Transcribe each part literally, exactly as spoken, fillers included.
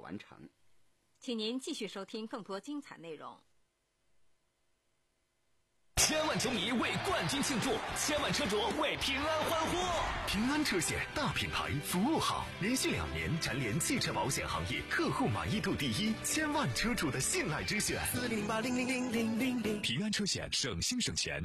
完成。 请您继续收听更多精彩内容。 千万球迷为冠军庆祝，千万车主为平安欢呼。 平安车险大品牌，服务好，连续两年蝉联汽车保险行业客户满意度第一，千万车主的信赖之选。 四零八零零零零零零， 平安车险，省心省钱。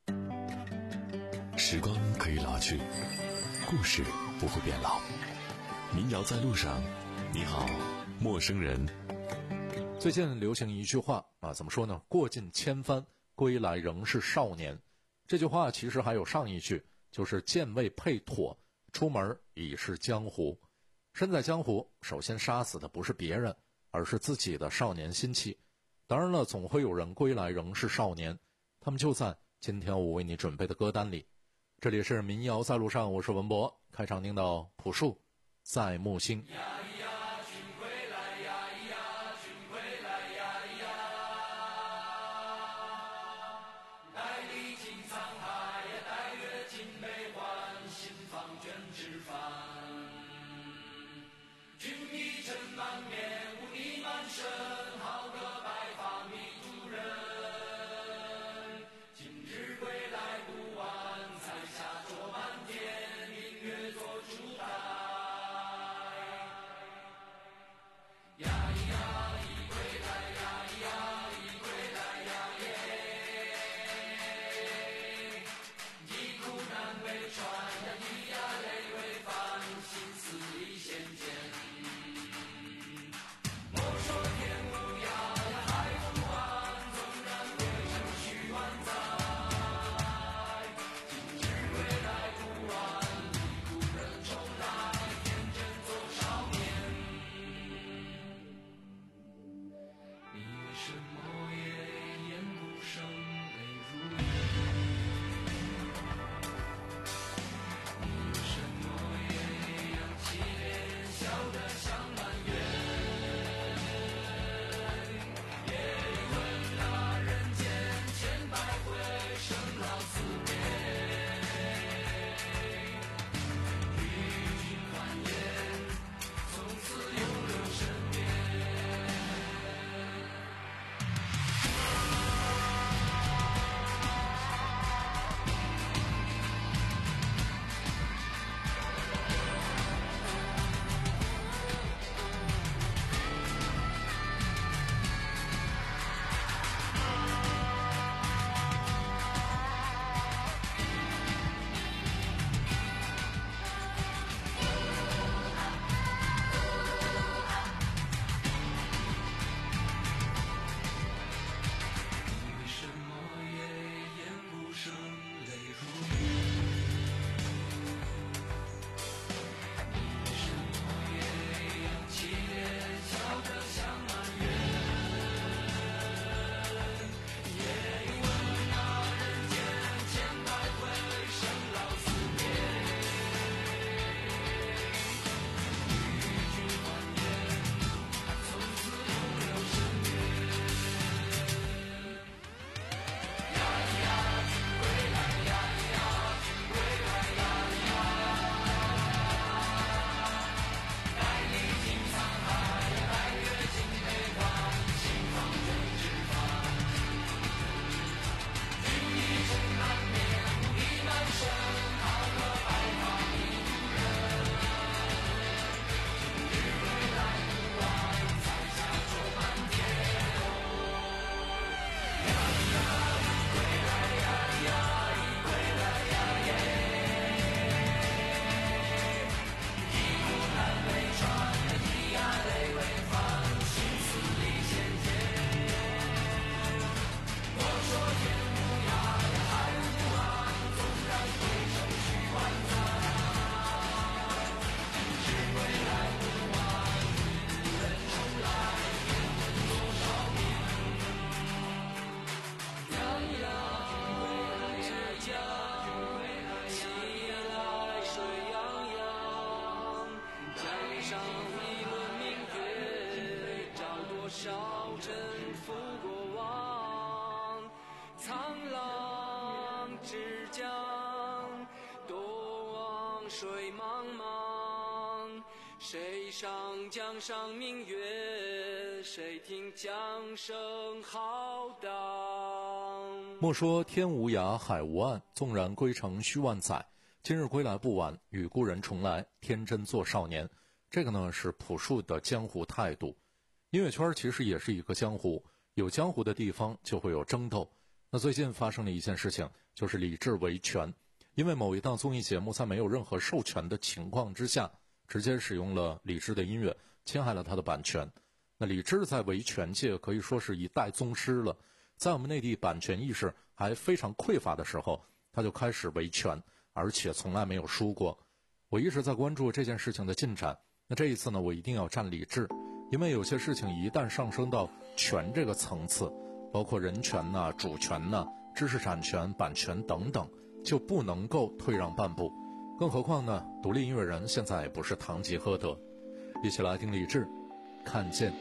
时光可以老去，故事不会变老。民谣在路上，你好，陌生人。 最近流行一句话啊，怎么说呢？过尽千帆，归来仍是少年。这句话其实还有上一句，就是剑未配妥，出门已是江湖。身在江湖，首先杀死的不是别人，而是自己的少年心气。当然了，总会有人归来仍是少年，他们就在今天我为你准备的歌单里。这里是民谣在路上，我是文博。开场听到朴树在木星。 水茫茫， 谁上江上明月，谁听江声浩荡。 莫说天无涯海无岸，纵然归程须万载，今日归来不晚，与故人重来，天真做少年。这个呢是朴树的江湖态度。音乐圈其实也是一个江湖，有江湖的地方就会有争斗。那最近发生了一件事情，就是李志维权，因为某一档综艺节目在没有任何授权的情况之下，直接使用了李志的音乐，侵害了他的版权。那李志在维权界可以说是一代宗师了，在我们内地版权意识还非常匮乏的时候，他就开始维权，而且从来没有输过。我一直在关注这件事情的进展，那这一次呢，我一定要站李志，因为有些事情一旦上升到权这个层次，包括人权呐、主权呐、知识产权、版权等等，就不能够退让半步。更何况呢，独立音乐人现在也不是堂吉诃德。一起来听李志，看见。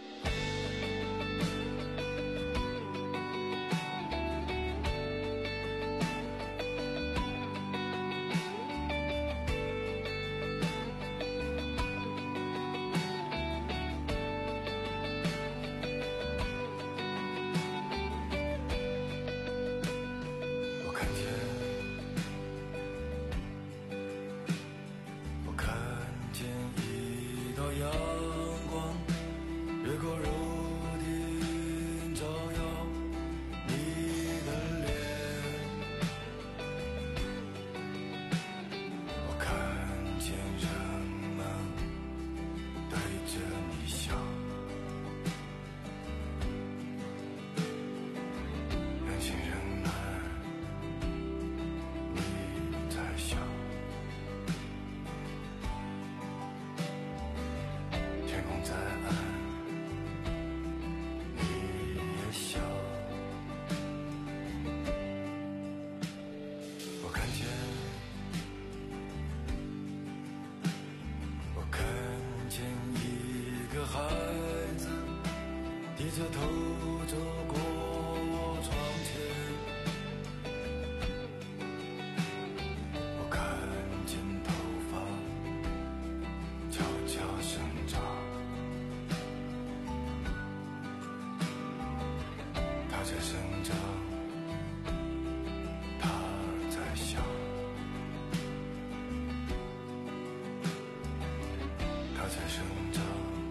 孩子低着头走过我窗前，我看见头发悄悄生长，它在生长，它在想，它在生长，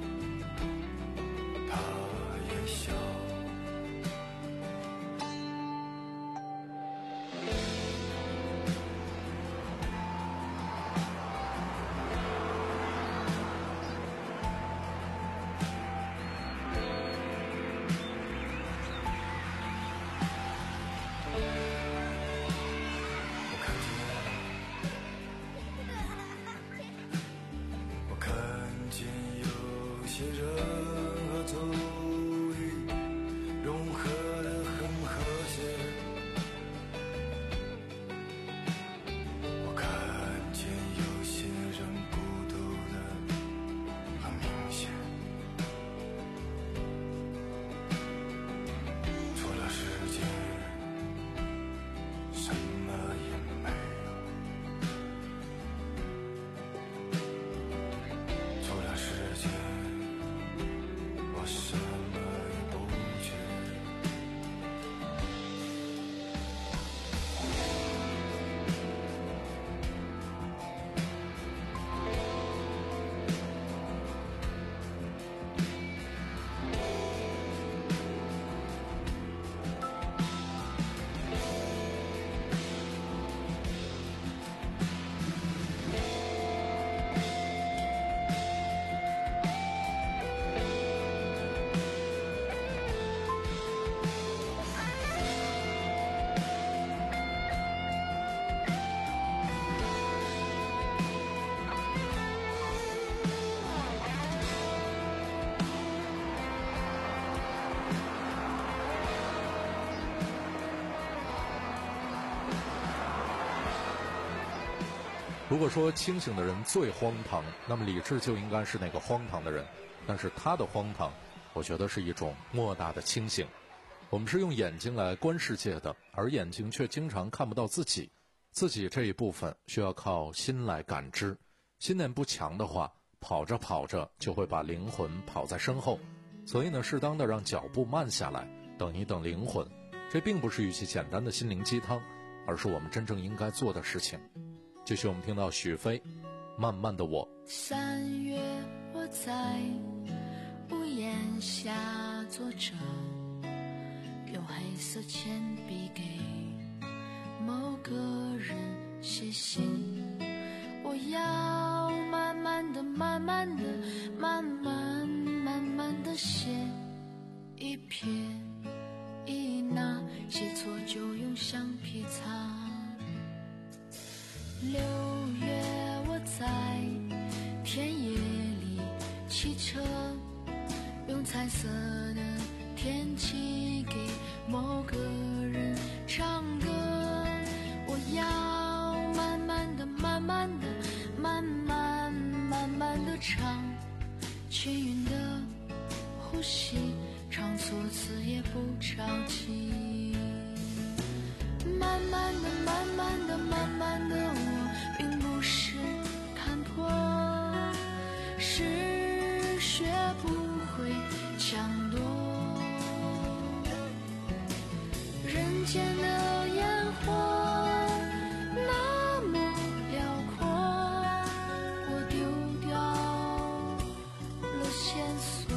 如果说清醒的人最荒唐，那么李志就应该是那个荒唐的人。但是他的荒唐，我觉得是一种莫大的清醒。我们是用眼睛来观世界的，而眼睛却经常看不到自己。自己这一部分需要靠心来感知。心念不强的话， 跑着跑着就会把灵魂跑在身后，所以呢，适当的让脚步慢下来，等一等灵魂，这并不是语气简单的心灵鸡汤，而是我们真正应该做的事情。继续我们听到许飞慢慢的我。 三月我在屋檐下坐着，用黑色铅笔给某个人写信，我要慢慢的慢慢的慢慢慢慢的写，一撇一捺，写错就用橡皮擦。六月我在田野里骑车，用彩色的天气给某个人唱歌，我要慢慢的慢慢的慢慢慢慢的唱，均匀的呼吸，唱错词也不着急。慢慢的慢慢的慢慢的，我并不是看破，是学不会抢夺人间的烟火，那么辽阔，我丢掉了线索。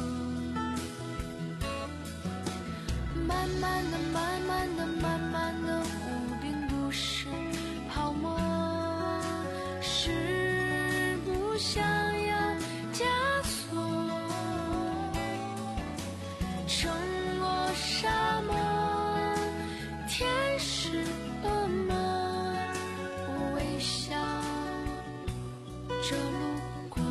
慢慢的慢慢的慢慢的，我并不是泡沫，是不想要枷锁，撑过沙漠，天使恶魔，我微笑着路过。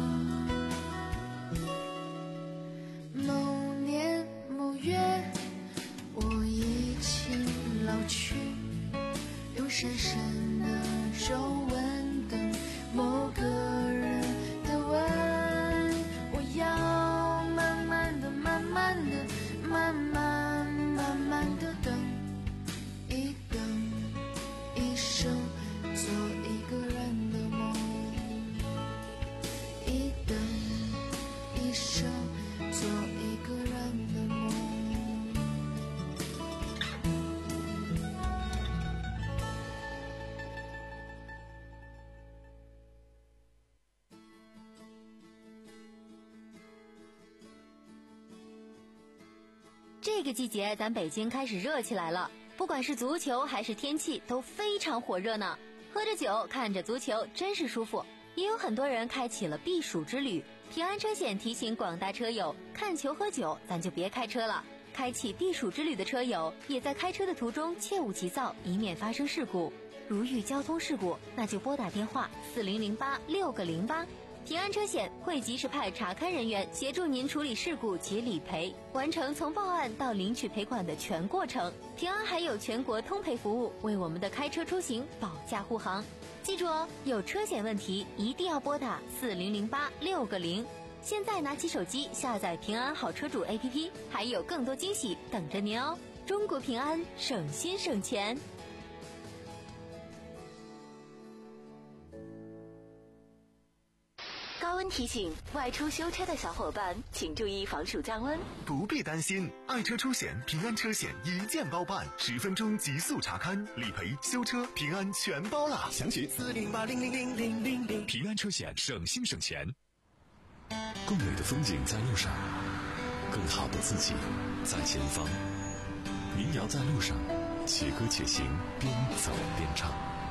某年某月，我已经老去，用深深的皱纹等某个人的吻，我要慢慢的慢慢的慢慢慢慢的等，一等一生做一个人的梦，一等一生做一个人的梦。 这个季节咱北京开始热起来了，不管是足球还是天气都非常火热呢。喝着酒看着足球真是舒服。也有很多人开启了避暑之旅，平安车险提醒广大车友，看球喝酒咱就别开车了。开启避暑之旅的车友也在开车的途中切勿急躁，以免发生事故。如遇交通事故，那就拨打电话四零零八六个零八。平安车险会及时派查勘人员协助您处理事故及理赔，完成从报案到领取赔款的全过程。平安还有全国通赔服务，为我们的开车出行保驾护航。记住哦，有车险问题一定要拨打四零零八六个零。现在拿起手机下载平安好车主 A P P， 还有更多惊喜等着您哦。中国平安，省心省钱。 高温提醒，外出修车的小伙伴请注意防暑降温。 不必担心，爱车出险平安车险一键包办，十分钟极速查勘、理赔、修车，平安全包了。详询四零八零零零零零零。 平安车险，省心省钱。更美的风景在路上，更好的自己在前方。民谣在路上，且歌且行，边走边唱。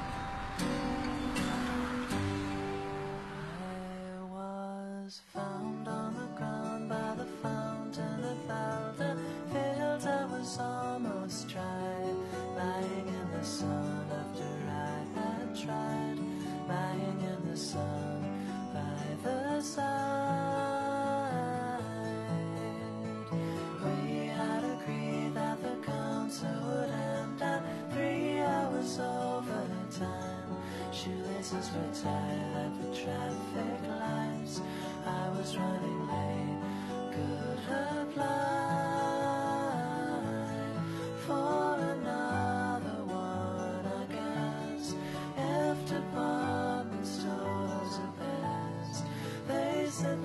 Found on the ground by the fountain that felt the fields I was almost dry, lying in the sun after I had tried, lying in the sun by the side. We had agreed that the concert would end at three hours overtime. Shoelaces were tied at the traffic lights. I was running late, could apply for another one, I guess. If department stores are best, they said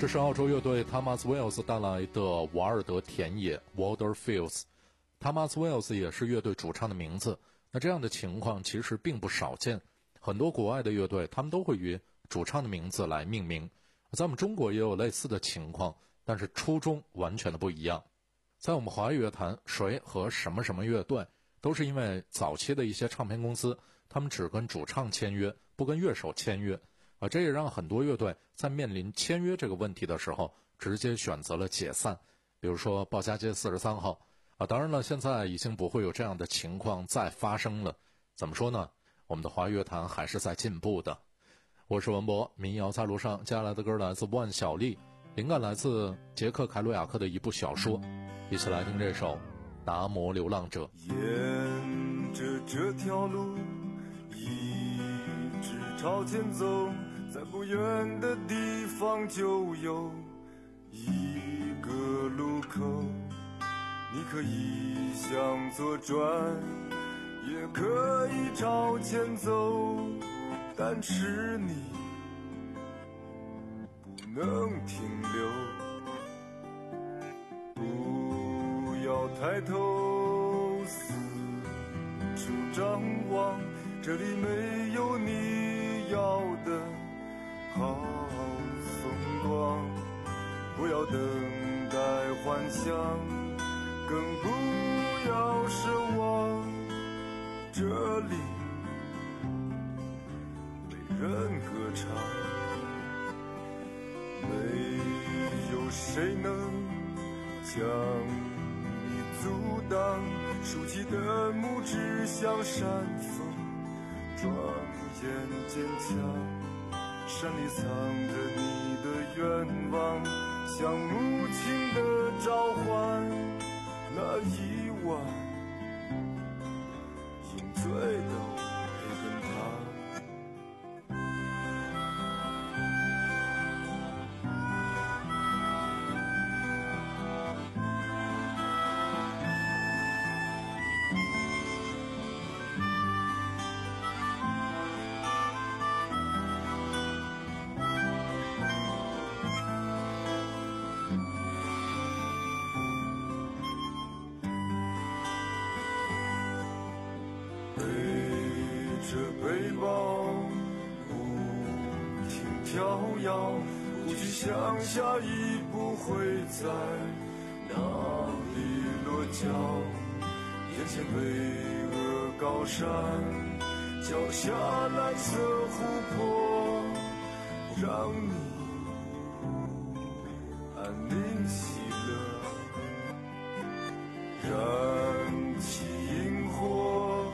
这是澳洲乐队 Thomas Wells 带来的瓦尔德田野 Wilder Fields。Thomas Wells 也是乐队主唱的名字。那这样的情况其实并不少见，很多国外的乐队他们都会以主唱的名字来命名。在我们中国也有类似的情况，但是初衷完全的不一样。在我们华语乐坛，谁和什么什么乐队都是因为早期的一些唱片公司他们只跟主唱签约，不跟乐手签约啊，这也让很多乐队在面临签约这个问题的时候直接选择了解散。比如说鲍家街四十三号啊，当然了，现在已经不会有这样的情况再发生了。怎么说呢？我们的华语乐坛还是在进步的。我是文博，民谣在路上。接下来的歌来自万晓利，灵感来自杰克凯鲁亚克的一部小说。一起来听这首《达摩流浪者》。 沿着这条路一直朝前走，在不远的地方就有一个路口，你可以向左转，也可以朝前走，但是你不能停留。不要抬头四处张望，这里没有你要的好风光。不要等待幻想，更不要奢望，这里没人歌唱，没有谁能将你阻挡，竖起的拇指像山峰，庄严坚强，山里藏着你的愿望，像母亲的召唤，那一晚饮醉的培根糖。这背包不停跳跃，不去想下一步会在哪里落脚，眼前巍峨高山，脚下蓝色湖泊，让你安宁喜乐，燃起萤火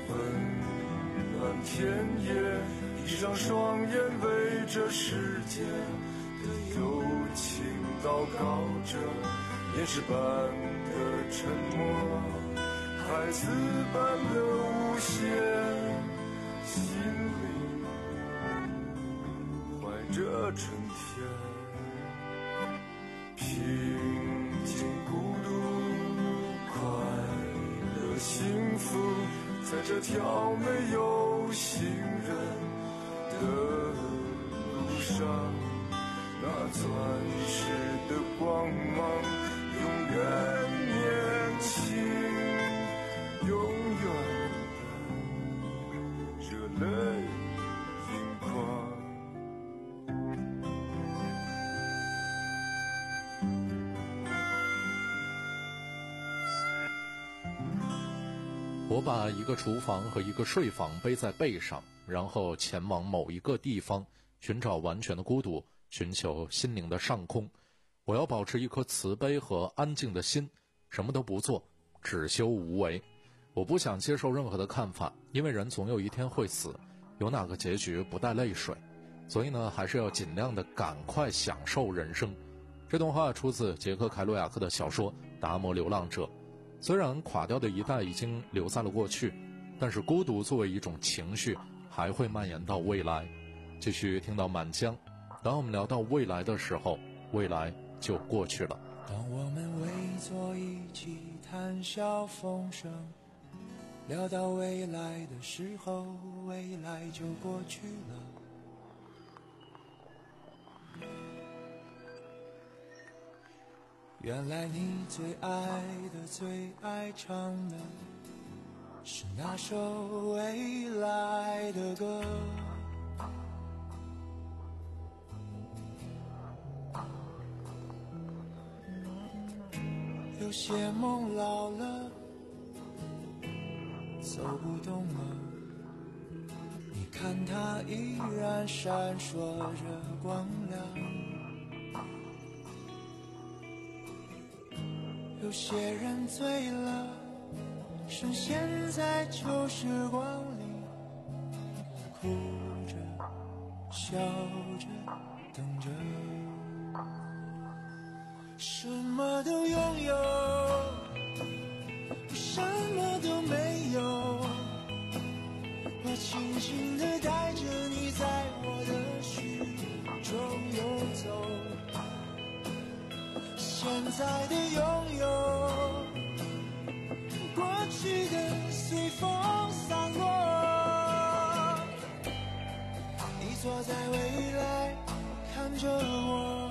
田野，闭上双眼，为这世界的友情祷告着，岩石般的沉默，孩子般的无限，心里怀着春天，平静孤独，快乐幸福，在这条没有行人的路上，那钻石的光芒永远年轻，永远的热泪盈眶。 我把一个厨房和一个睡房背在背上，然后前往某一个地方，寻找完全的孤独，寻求心灵的上空。我要保持一颗慈悲和安静的心，什么都不做，只修无为。我不想接受任何的看法，因为人总有一天会死，有哪个结局不带泪水？所以呢，还是要尽量的赶快享受人生。这段话出自杰克凯鲁亚克的小说《达摩流浪者》。虽然垮掉的一代已经留在了过去，但是孤独作为一种情绪还会蔓延到未来。继续听到满江，当我们聊到未来的时候，未来就过去了。 当我们围坐一起谈笑风生，聊到未来的时候，未来就过去了。 原来你最爱的最爱唱的是那首未来的歌，有些梦老了走不动了，你看它依然闪烁着光亮，有些人醉了深陷在旧时光里，哭着笑着等着，什么都拥有，什么都没有，我轻轻地带着你在我的心中游走，现在的拥有，过去的随风散落，你坐在未来看着我，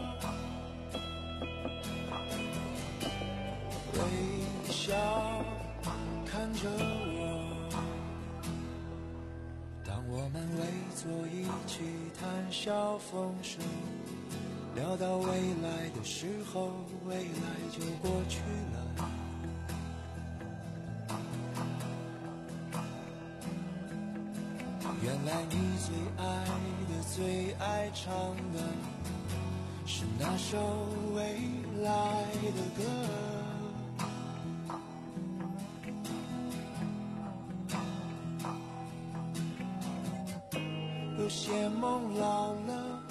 微笑看着我，当我们围坐一起谈笑风生，聊到未来的时候，未来就过去了，原来你最爱的最爱唱的是那首未来的歌，有些梦老了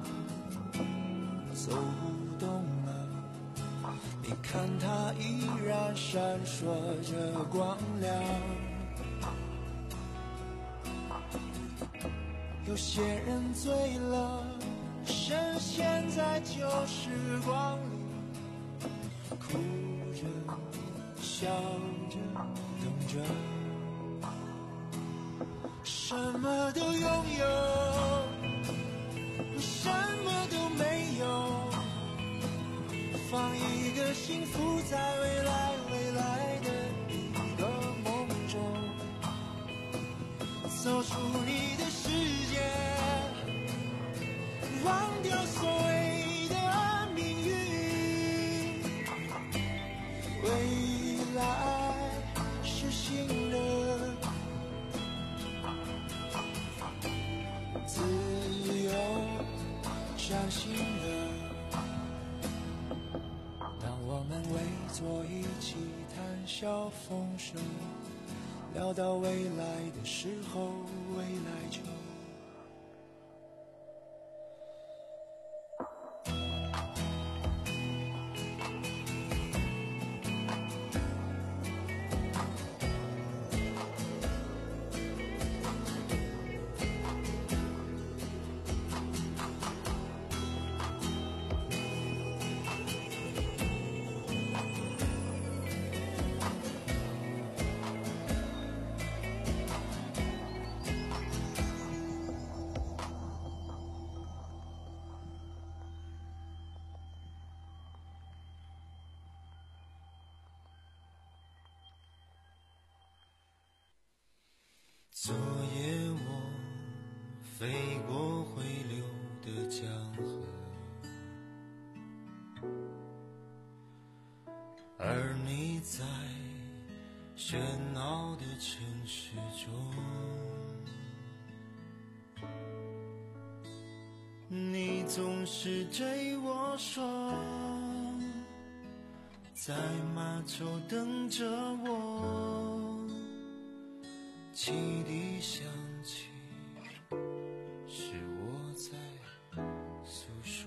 走不动了，你看它依然闪烁着光亮，有些人醉了深陷在旧时光里，哭着笑着等着，什么都拥有，什么都没有，放一个幸福在未来未来的一个梦中，走出你的世界，忘掉所谓的命运，未来是新的，自由崭新的，当我们围坐一起谈笑风生，聊到未来的时候，未来就昨夜我飞过回流的江河，而你在喧闹的城市中，你总是对我说，在码头等着我，汽笛响起，是我在诉说，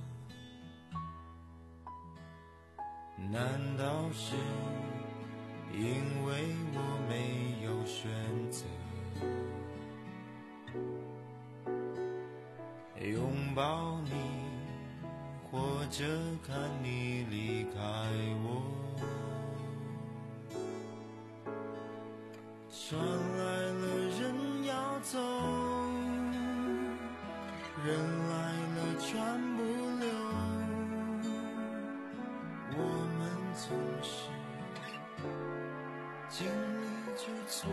难道是因为我没有选择拥抱你，或者看你离开我，传来了人要走，人来了船不留，我总是经历着错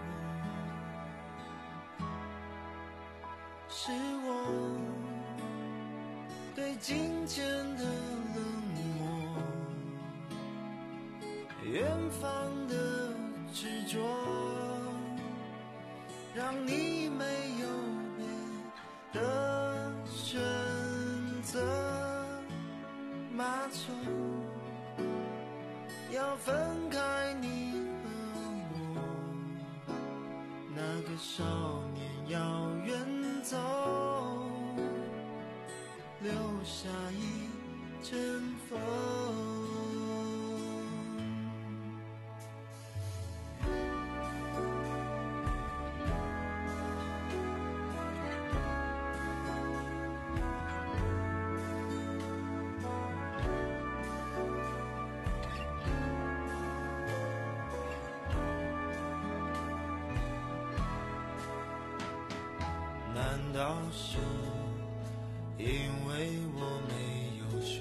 过，是我对金钱的冷漠，远方的执着，让你没有别的选择。马车要分开你和我，那个少年要远走，留下一阵风。难道是因为我没有选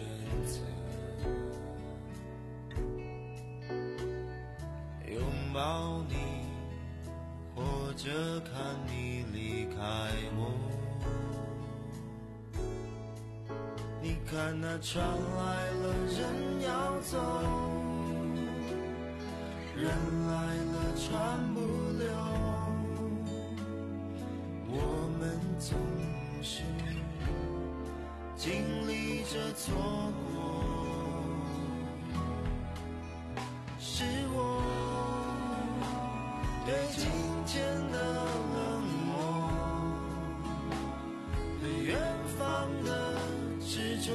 择拥抱你，或者看你离开我？你看那船来了，人要走，人来了，船不留。我们总是经历着错过，是我对金钱的冷漠，对远方的执着，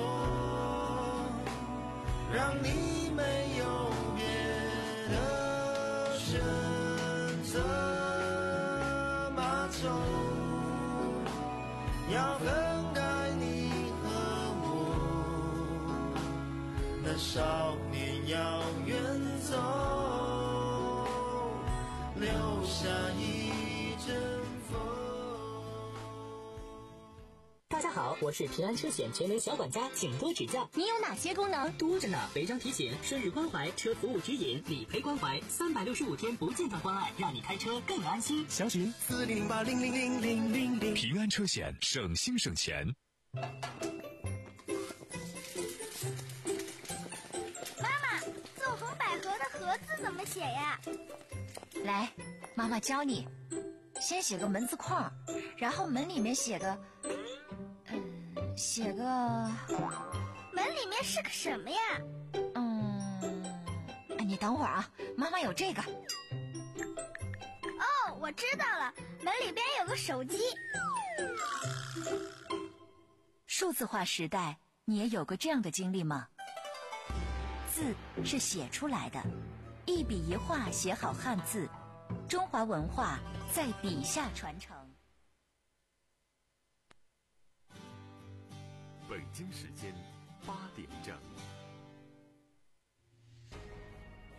让你没有别的选择。马走要分开你和我，那少年要远走，留下一阵风。 大家好，我是平安车险全能小管家，请多指教。 你有哪些功能？ 多着呢，违章提醒、生日关怀、车服务指引、理赔关怀，三百六十五天不间断关爱，让你开车更安心。 详询四零零八零零零零零零。 平安车险，省心省钱。 妈妈，纵横捭阖的阖字怎么写呀？ 来，妈妈教你。先写个门字框，然后门里面写个，嗯，写个。 门里面是个什么呀？ 嗯，你等会儿啊，妈妈有这个。 哦，我知道了，门里边有个手机。 数字化时代，你也有过这样的经历吗？字是写出来的，一笔一画写好汉字，中华文化在笔下传承。 北京时间